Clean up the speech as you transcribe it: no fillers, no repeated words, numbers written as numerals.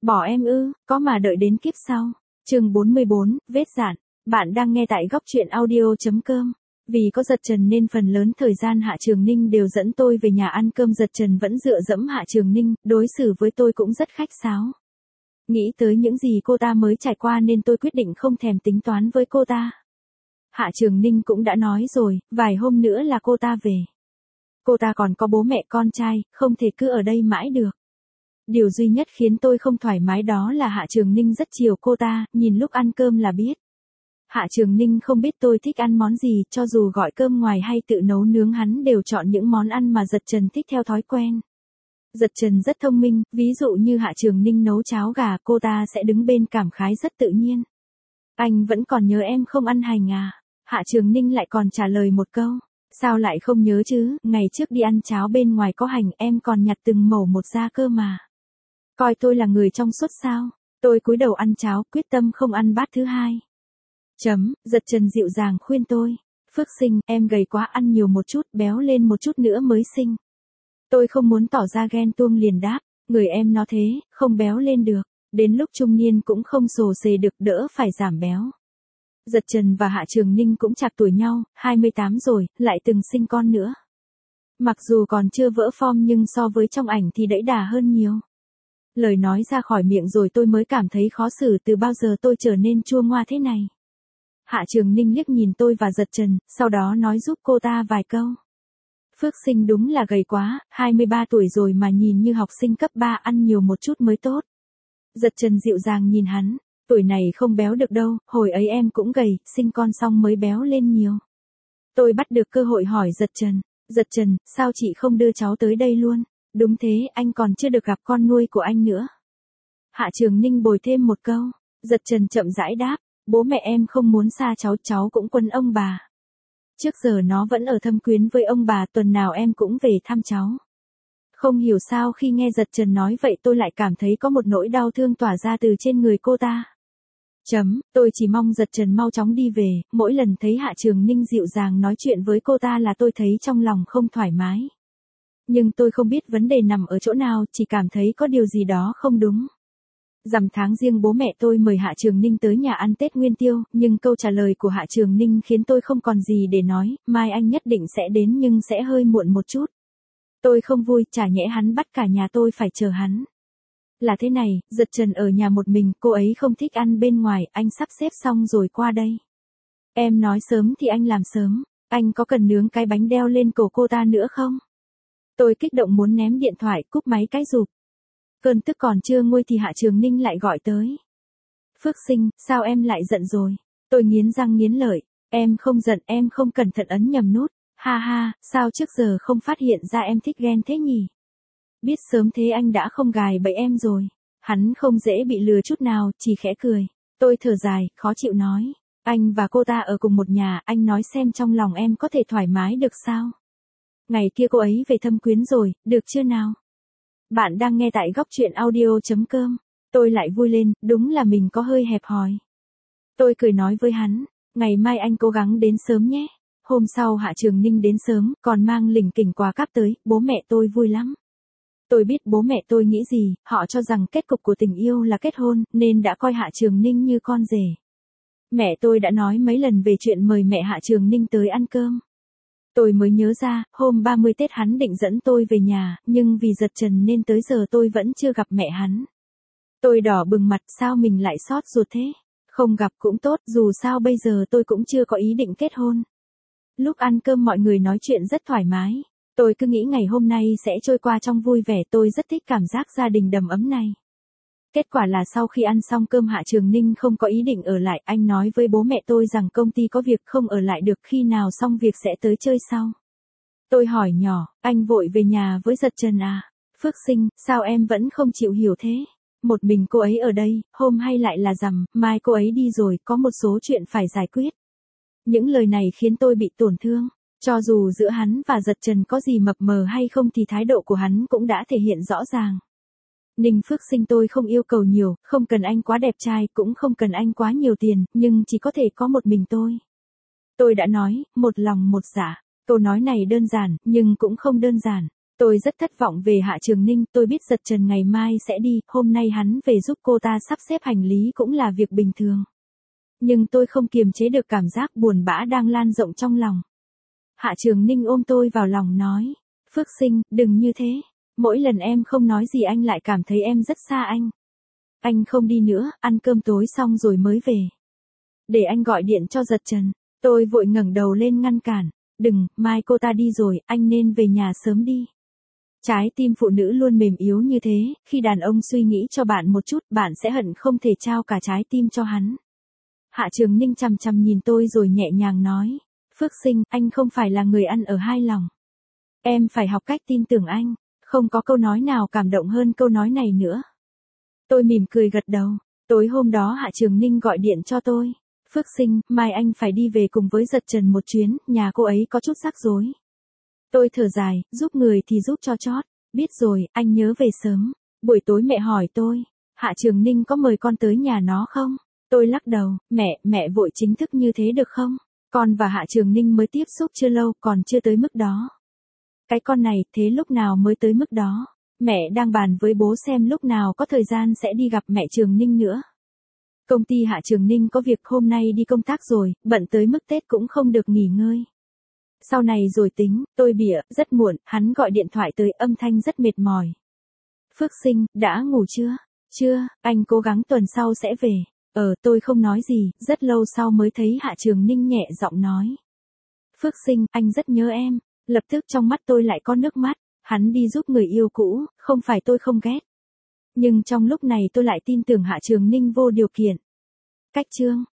Bỏ em ư, có mà đợi đến kiếp sau. Chương 44, vết dạn. Bạn đang nghe tại góc truyện audio.com. Vì có Giật Trần nên phần lớn thời gian Hạ Trường Ninh đều dẫn tôi về nhà ăn cơm. Giật Trần vẫn dựa dẫm Hạ Trường Ninh, đối xử với tôi cũng rất khách sáo. Nghĩ tới những gì cô ta mới trải qua nên tôi quyết định không thèm tính toán với cô ta. Hạ Trường Ninh cũng đã nói rồi, vài hôm nữa là cô ta về. Cô ta còn có bố mẹ con trai, không thể cứ ở đây mãi được. Điều duy nhất khiến tôi không thoải mái đó là Hạ Trường Ninh rất chiều cô ta, nhìn lúc ăn cơm là biết. Hạ Trường Ninh không biết tôi thích ăn món gì, cho dù gọi cơm ngoài hay tự nấu nướng hắn đều chọn những món ăn mà Giật Trần thích theo thói quen. Giật Trần rất thông minh, ví dụ như Hạ Trường Ninh nấu cháo gà cô ta sẽ đứng bên cảm khái rất tự nhiên. Anh vẫn còn nhớ em không ăn hành à? Hạ Trường Ninh lại còn trả lời một câu. Sao lại không nhớ chứ, ngày trước đi ăn cháo bên ngoài có hành em còn nhặt từng mẩu một ra cơ mà. Coi tôi là người trong suốt sao? Tôi cúi đầu ăn cháo, quyết tâm không ăn bát thứ hai. Giật Trần dịu dàng khuyên tôi. Phước Sinh, em gầy quá, ăn nhiều một chút, béo lên một chút nữa mới xinh. Tôi không muốn tỏ ra ghen tuông liền đáp, người em nó thế, không béo lên được. Đến lúc trung niên cũng không xồ xề được, đỡ phải giảm béo. Giật Trần và Hạ Trường Ninh cũng chạc tuổi nhau, 28 rồi, lại từng sinh con nữa. Mặc dù còn chưa vỡ form nhưng so với trong ảnh thì đẫy đà hơn nhiều. Lời nói ra khỏi miệng rồi tôi mới cảm thấy khó xử, từ bao giờ tôi trở nên chua ngoa thế này. Hạ Trường Ninh liếc nhìn tôi và Giật Trần, sau đó nói giúp cô ta vài câu. Phước Sinh đúng là gầy quá, 23 tuổi rồi mà nhìn như học sinh cấp 3, ăn nhiều một chút mới tốt. Giật Trần dịu dàng nhìn hắn, tuổi này không béo được đâu, hồi ấy em cũng gầy, sinh con xong mới béo lên nhiều. Tôi bắt được cơ hội hỏi Giật Trần, sao chị không đưa cháu tới đây luôn? Đúng thế, anh còn chưa được gặp con nuôi của anh nữa. Hạ Trường Ninh bồi thêm một câu, Giật Trần chậm rãi đáp, bố mẹ em không muốn xa cháu, cháu cũng quấn ông bà. Trước giờ nó vẫn ở Thâm Quyến với ông bà, tuần nào em cũng về thăm cháu. Không hiểu sao khi nghe Giật Trần nói vậy tôi lại cảm thấy có một nỗi đau thương tỏa ra từ trên người cô ta. Tôi chỉ mong Giật Trần mau chóng đi về, mỗi lần thấy Hạ Trường Ninh dịu dàng nói chuyện với cô ta là tôi thấy trong lòng không thoải mái. Nhưng tôi không biết vấn đề nằm ở chỗ nào, chỉ cảm thấy có điều gì đó không đúng. Rằm tháng Giêng bố mẹ tôi mời Hạ Trường Ninh tới nhà ăn Tết Nguyên Tiêu, nhưng câu trả lời của Hạ Trường Ninh khiến tôi không còn gì để nói, mai anh nhất định sẽ đến nhưng sẽ hơi muộn một chút. Tôi không vui, chả nhẽ hắn bắt cả nhà tôi phải chờ hắn. Là thế này, Giật Trần ở nhà một mình, cô ấy không thích ăn bên ngoài, anh sắp xếp xong rồi qua đây. Em nói sớm thì anh làm sớm, anh có cần nướng cái bánh đeo lên cổ cô ta nữa không? Tôi kích động muốn ném điện thoại, cúp máy cái rụp. Cơn tức còn chưa nguôi thì Hạ Trường Ninh lại gọi tới. Phước Sinh, sao em lại giận rồi? Tôi nghiến răng nghiến lợi, em không giận, em không cẩn thận ấn nhầm nút. Ha ha, sao trước giờ không phát hiện ra em thích ghen thế nhỉ? Biết sớm thế anh đã không gài bẫy em rồi. Hắn không dễ bị lừa chút nào, chỉ khẽ cười. Tôi thở dài, khó chịu nói. Anh và cô ta ở cùng một nhà, anh nói xem trong lòng em có thể thoải mái được sao? Ngày kia cô ấy về Thâm Quyến rồi, được chưa nào? Bạn đang nghe tại góc truyện audio.com. Tôi lại vui lên, đúng là mình có hơi hẹp hòi. Tôi cười nói với hắn, ngày mai anh cố gắng đến sớm nhé. Hôm sau Hạ Trường Ninh đến sớm, còn mang lỉnh kỉnh quà cáp tới, bố mẹ tôi vui lắm. Tôi biết bố mẹ tôi nghĩ gì, họ cho rằng kết cục của tình yêu là kết hôn, nên đã coi Hạ Trường Ninh như con rể. Mẹ tôi đã nói mấy lần về chuyện mời mẹ Hạ Trường Ninh tới ăn cơm. Tôi mới nhớ ra, hôm 30 Tết hắn định dẫn tôi về nhà, nhưng vì Giật Trần nên tới giờ tôi vẫn chưa gặp mẹ hắn. Tôi đỏ bừng mặt, sao mình lại xót ruột thế? Không gặp cũng tốt, dù sao bây giờ tôi cũng chưa có ý định kết hôn. Lúc ăn cơm mọi người nói chuyện rất thoải mái. Tôi cứ nghĩ ngày hôm nay sẽ trôi qua trong vui vẻ, tôi rất thích cảm giác gia đình đầm ấm này. Kết quả là sau khi ăn xong cơm Hạ Trường Ninh không có ý định ở lại, anh nói với bố mẹ tôi rằng công ty có việc không ở lại được, khi nào xong việc sẽ tới chơi sau. Tôi hỏi nhỏ, anh vội về nhà với Giật Trần à? Phước Sinh, sao em vẫn không chịu hiểu thế? Một mình cô ấy ở đây, hôm hay lại là rằm, mai cô ấy đi rồi, có một số chuyện phải giải quyết. Những lời này khiến tôi bị tổn thương. Cho dù giữa hắn và Giật Trần có gì mập mờ hay không thì thái độ của hắn cũng đã thể hiện rõ ràng. Ninh Phước Sinh, tôi không yêu cầu nhiều, không cần anh quá đẹp trai, cũng không cần anh quá nhiều tiền, nhưng chỉ có thể có một mình tôi. Tôi đã nói, một lòng một dạ. Câu nói này đơn giản, nhưng cũng không đơn giản. Tôi rất thất vọng về Hạ Trường Ninh, tôi biết Giật Trần ngày mai sẽ đi, hôm nay hắn về giúp cô ta sắp xếp hành lý cũng là việc bình thường. Nhưng tôi không kiềm chế được cảm giác buồn bã đang lan rộng trong lòng. Hạ Trường Ninh ôm tôi vào lòng nói, Phước Sinh, đừng như thế. Mỗi lần em không nói gì anh lại cảm thấy em rất xa anh. Anh không đi nữa, ăn cơm tối xong rồi mới về. Để anh gọi điện cho Giật Trần. Tôi vội ngẩng đầu lên ngăn cản. Đừng, mai cô ta đi rồi, anh nên về nhà sớm đi. Trái tim phụ nữ luôn mềm yếu như thế, khi đàn ông suy nghĩ cho bạn một chút, bạn sẽ hận không thể trao cả trái tim cho hắn. Hạ Trường Ninh chằm chằm nhìn tôi rồi nhẹ nhàng nói, Phước Sinh, anh không phải là người ăn ở hai lòng. Em phải học cách tin tưởng anh, không có câu nói nào cảm động hơn câu nói này nữa. Tôi mỉm cười gật đầu, tối hôm đó Hạ Trường Ninh gọi điện cho tôi. Phước Sinh, mai anh phải đi về cùng với Giật Trần một chuyến, nhà cô ấy có chút rắc rối. Tôi thở dài, giúp người thì giúp cho chót. Biết rồi, anh nhớ về sớm. Buổi tối mẹ hỏi tôi, Hạ Trường Ninh có mời con tới nhà nó không? Tôi lắc đầu, mẹ vội chính thức như thế được không? Con và Hạ Trường Ninh mới tiếp xúc chưa lâu, còn chưa tới mức đó. Cái con này, thế lúc nào mới tới mức đó? Mẹ đang bàn với bố xem lúc nào có thời gian sẽ đi gặp mẹ Trường Ninh nữa. Công ty Hạ Trường Ninh có việc hôm nay đi công tác rồi, bận tới mức Tết cũng không được nghỉ ngơi. Sau này rồi tính, tôi bịa, rất muộn, hắn gọi điện thoại tới, âm thanh rất mệt mỏi. Phước Sinh, đã ngủ chưa? Chưa, anh cố gắng tuần sau sẽ về. Tôi không nói gì, rất lâu sau mới thấy Hạ Trường Ninh nhẹ giọng nói. Phước Sinh, anh rất nhớ em. Lập tức trong mắt tôi lại có nước mắt, hắn đi giúp người yêu cũ, không phải tôi không ghét. Nhưng trong lúc này tôi lại tin tưởng Hạ Trường Ninh vô điều kiện. Cách chương